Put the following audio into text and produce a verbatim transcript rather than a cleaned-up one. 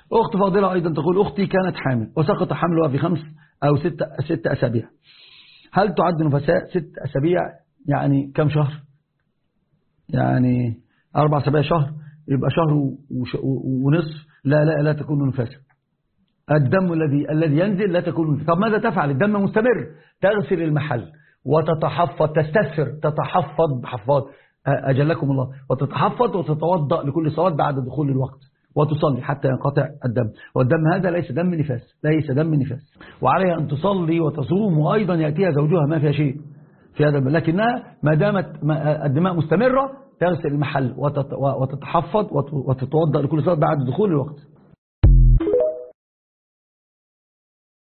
أخت فاضلة أيضا تقول أختي كانت حامل وسقط حملها في خمس أو ست, ست أسابيع، هل تعد نفساء؟ ست أسابيع يعني كم شهر؟ يعني أربع أسابيع شهر، يبقى شهر ونصف. لا لا لا تكون نفاسا. الدم الذي الذي ينزل لا تكون نفاسا. طب ماذا تفعل؟ الدم مستمر، تغسل المحل وتتحفظ، تستثر، تتحفظ حفاظ أجلكم الله، وتتحفظ وتتوضأ لكل صلاة بعد دخول الوقت، وتصلي حتى ينقطع الدم. والدم هذا ليس دم نفاس، ليس دم نفاس. وعليها أن تصلي وتصوم، وأيضا يأتيها زوجها ما فيها شيء في هذا، لكنها ما دامت الدماء مستمرة تغسل المحل وتتحفظ وتتوضأ لكل صلاة بعد دخول الوقت.